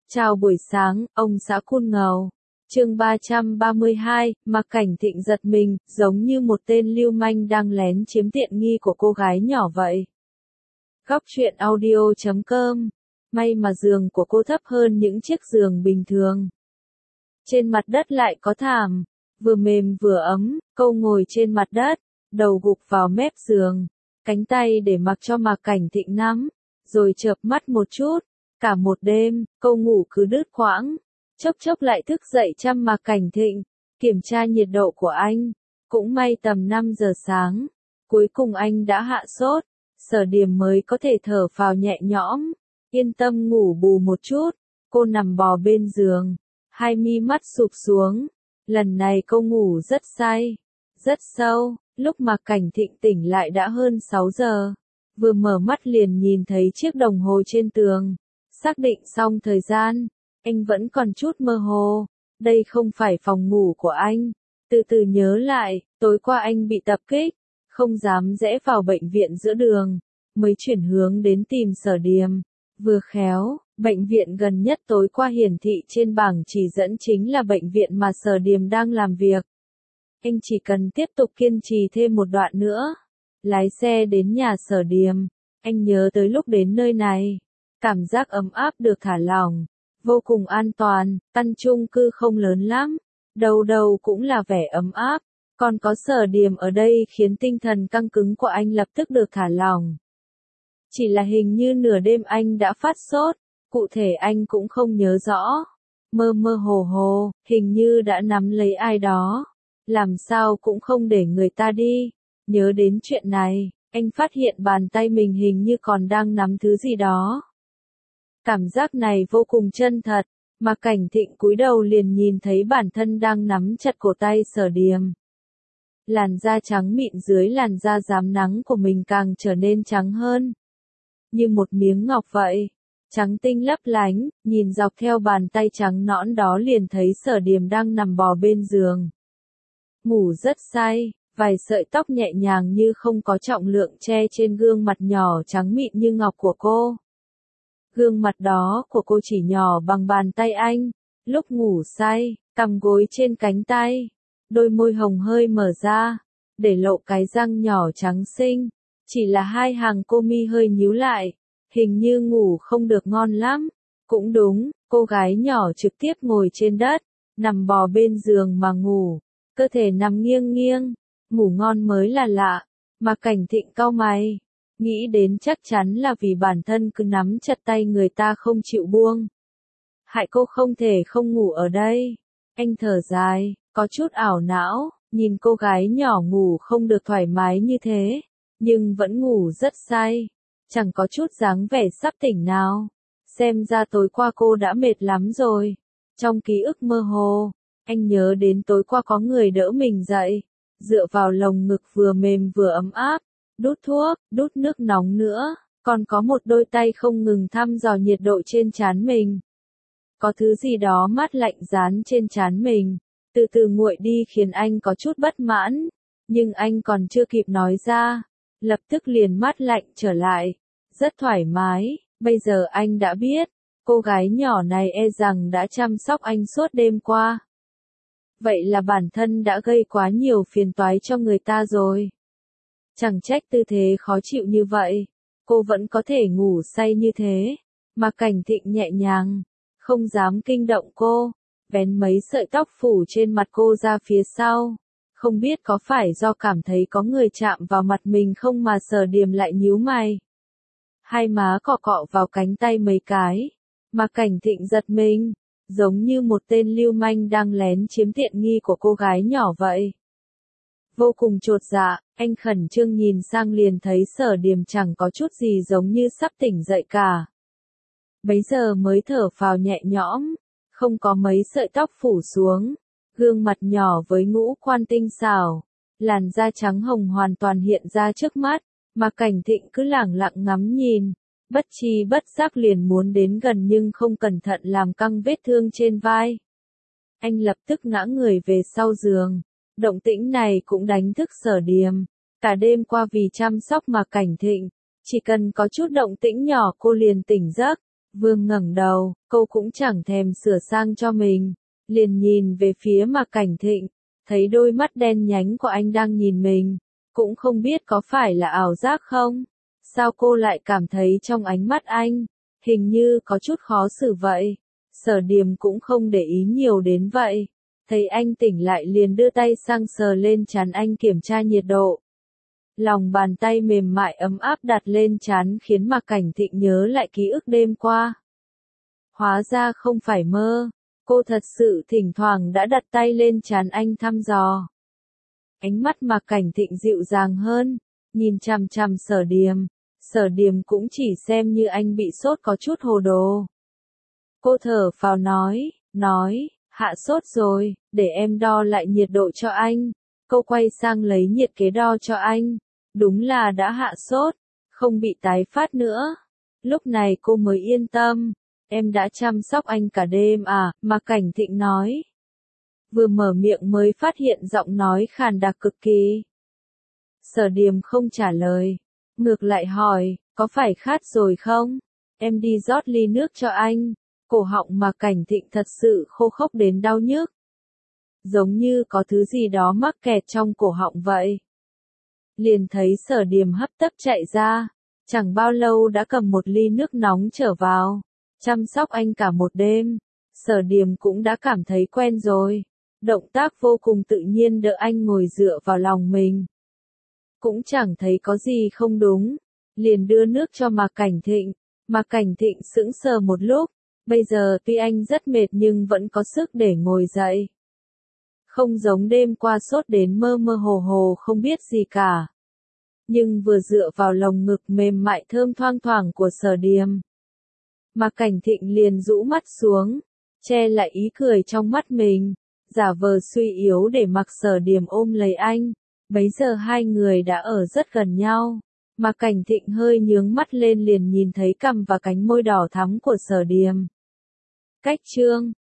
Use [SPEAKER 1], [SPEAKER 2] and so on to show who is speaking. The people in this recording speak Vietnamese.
[SPEAKER 1] Chào buổi sáng, ông xã Cun Ngầu. Chương 332, Mạc Cảnh Thịnh giật mình, giống như một tên lưu manh đang lén chiếm tiện nghi của cô gái nhỏ vậy. Góc truyện audio.com. May mà giường của cô thấp hơn những chiếc giường bình thường. Trên mặt đất lại có thảm, vừa mềm vừa ấm, cô ngồi trên mặt đất, đầu gục vào mép giường, cánh tay để mặc cho Mạc Cảnh Thịnh nắm, rồi chợp mắt một chút. Cả một đêm, cô ngủ cứ đứt quãng, chốc chốc lại thức dậy chăm Mạc Cảnh Thịnh, kiểm tra nhiệt độ của anh. Cũng may tầm 5 giờ sáng, cuối cùng anh đã hạ sốt, Sở Điềm mới có thể thở phào nhẹ nhõm, yên tâm ngủ bù một chút. Cô nằm bò bên giường, hai mi mắt sụp xuống, lần này cô ngủ rất say, rất sâu. Lúc Mạc Cảnh Thịnh tỉnh lại đã hơn 6 giờ, vừa mở mắt liền nhìn thấy chiếc đồng hồ trên tường. Xác định xong thời gian, anh vẫn còn chút mơ hồ, đây không phải phòng ngủ của anh. Từ từ nhớ lại, tối qua anh bị tập kích, không dám rẽ vào bệnh viện giữa đường, mới chuyển hướng đến tìm Sở Điềm. Vừa khéo, bệnh viện gần nhất tối qua hiển thị trên bảng chỉ dẫn chính là bệnh viện mà Sở Điềm đang làm việc. Anh chỉ cần tiếp tục kiên trì thêm một đoạn nữa, lái xe đến nhà Sở Điềm. Anh nhớ tới lúc đến nơi này, cảm giác ấm áp được thả lỏng, vô cùng an toàn. Căn chung cư không lớn lắm, đâu đâu cũng là vẻ ấm áp, còn có Sở Điềm ở đây khiến tinh thần căng cứng của anh lập tức được thả lỏng. Chỉ là hình như nửa đêm anh đã phát sốt, cụ thể anh cũng không nhớ rõ. Mơ mơ hồ hồ, hình như đã nắm lấy ai đó, làm sao cũng không để người ta đi. Nhớ đến chuyện này, anh phát hiện bàn tay mình hình như còn đang nắm thứ gì đó. Cảm giác này vô cùng chân thật, mà Cảnh Thịnh cúi đầu liền nhìn thấy bản thân đang nắm chặt cổ tay Sở Điềm. Làn da trắng mịn dưới làn da rám nắng của mình càng trở nên trắng hơn, như một miếng ngọc vậy, trắng tinh lấp lánh. Nhìn dọc theo bàn tay trắng nõn đó liền thấy Sở Điềm đang nằm bò bên giường, ngủ rất say, vài sợi tóc nhẹ nhàng như không có trọng lượng che trên gương mặt nhỏ trắng mịn như ngọc của cô. Gương mặt đó của cô chỉ nhỏ bằng bàn tay anh, lúc ngủ say, cằm gối trên cánh tay, đôi môi hồng hơi mở ra, để lộ cái răng nhỏ trắng xinh, chỉ là hai hàng cô mi hơi nhíu lại, hình như ngủ không được ngon lắm. Cũng đúng, cô gái nhỏ trực tiếp ngồi trên đất, nằm bò bên giường mà ngủ, cơ thể nằm nghiêng nghiêng, ngủ ngon mới là lạ. Mà Cảnh Thịnh cau mày, nghĩ đến chắc chắn là vì bản thân cứ nắm chặt tay người ta không chịu buông, hại cô không thể không ngủ ở đây. Anh thở dài, có chút ảo não, nhìn cô gái nhỏ ngủ không được thoải mái như thế, nhưng vẫn ngủ rất say, chẳng có chút dáng vẻ sắp tỉnh nào. Xem ra tối qua cô đã mệt lắm rồi. Trong ký ức mơ hồ, anh nhớ đến tối qua có người đỡ mình dậy, dựa vào lồng ngực vừa mềm vừa ấm áp, đút thuốc, đút nước nóng nữa, còn có một đôi tay không ngừng thăm dò nhiệt độ trên trán mình. Có thứ gì đó mát lạnh dán trên trán mình, từ từ nguội đi khiến anh có chút bất mãn, nhưng anh còn chưa kịp nói ra, lập tức liền mát lạnh trở lại, rất thoải mái. Bây giờ anh đã biết, cô gái nhỏ này e rằng đã chăm sóc anh suốt đêm qua. Vậy là bản thân đã gây quá nhiều phiền toái cho người ta rồi. Chẳng trách tư thế khó chịu như vậy, cô vẫn có thể ngủ say như thế. Mà Cảnh Thịnh nhẹ nhàng, không dám kinh động cô, vén mấy sợi tóc phủ trên mặt cô ra phía sau. Không biết có phải do cảm thấy có người chạm vào mặt mình không mà Sở Điềm lại nhíu mày. Hai má cọ cọ vào cánh tay mấy cái, mà Cảnh Thịnh giật mình, giống như một tên lưu manh đang lén chiếm tiện nghi của cô gái nhỏ vậy. Vô cùng chột dạ, anh khẩn trương nhìn sang liền thấy Sở Điềm chẳng có chút gì giống như sắp tỉnh dậy cả. Bấy giờ mới thở phào nhẹ nhõm, không có mấy sợi tóc phủ xuống, gương mặt nhỏ với ngũ quan tinh xảo, làn da trắng hồng hoàn toàn hiện ra trước mắt, mà Cảnh Thịnh cứ lẳng lặng ngắm nhìn, bất tri bất giác liền muốn đến gần nhưng không cẩn thận làm căng vết thương trên vai. Anh lập tức ngã người về sau giường. Động tĩnh này cũng đánh thức Sở Điềm. Cả đêm qua vì chăm sóc mà Cảnh Thịnh, chỉ cần có chút động tĩnh nhỏ cô liền tỉnh giấc. Vương ngẩng đầu, cô cũng chẳng thèm sửa sang cho mình, liền nhìn về phía Mạc Cảnh Thịnh, thấy đôi mắt đen nhánh của anh đang nhìn mình, cũng không biết có phải là ảo giác không? Sao cô lại cảm thấy trong ánh mắt anh, hình như có chút khó xử vậy? Sở Điềm cũng không để ý nhiều đến vậy, thấy anh tỉnh lại liền đưa tay sang sờ lên trán anh kiểm tra nhiệt độ. Lòng bàn tay mềm mại ấm áp đặt lên trán khiến Mạc Cảnh Thịnh nhớ lại ký ức đêm qua. Hóa ra không phải mơ, cô thật sự thỉnh thoảng đã đặt tay lên trán anh thăm dò. Ánh mắt Mạc Cảnh Thịnh dịu dàng hơn, nhìn chằm chằm Sở Điềm cũng chỉ xem như anh bị sốt có chút hồ đồ. Cô thở phào nói, hạ sốt rồi, để em đo lại nhiệt độ cho anh. Cô quay sang lấy nhiệt kế đo cho anh, đúng là đã hạ sốt, không bị tái phát nữa. Lúc này cô mới yên tâm, em đã chăm sóc anh cả đêm à, Mạc Cảnh Thịnh nói. Vừa mở miệng mới phát hiện giọng nói khàn đặc cực kỳ. Sở Điềm không trả lời, ngược lại hỏi, có phải khát rồi không? Em đi rót ly nước cho anh. Cổ họng Mạc Cảnh Thịnh thật sự khô khốc đến đau nhức. Giống như có thứ gì đó mắc kẹt trong cổ họng vậy. Liền thấy Sở Điềm hấp tấp chạy ra, chẳng bao lâu đã cầm một ly nước nóng trở vào, chăm sóc anh cả một đêm. Sở Điềm cũng đã cảm thấy quen rồi, động tác vô cùng tự nhiên đỡ anh ngồi dựa vào lòng mình. Cũng chẳng thấy có gì không đúng, liền đưa nước cho Mạc Cảnh Thịnh. Mạc Cảnh Thịnh sững sờ một lúc, bây giờ tuy anh rất mệt nhưng vẫn có sức để ngồi dậy. Không giống đêm qua sốt đến mơ mơ hồ hồ không biết gì cả. Nhưng vừa dựa vào lồng ngực mềm mại thơm thoang thoảng của Sở Điềm, Mạc Cảnh Thịnh liền rũ mắt xuống, che lại ý cười trong mắt mình, giả vờ suy yếu để mặc Sở Điềm ôm lấy anh. Bấy giờ hai người đã ở rất gần nhau. Mạc Cảnh Thịnh hơi nhướng mắt lên liền nhìn thấy cằm và cánh môi đỏ thắm của Sở Điềm. Cách chương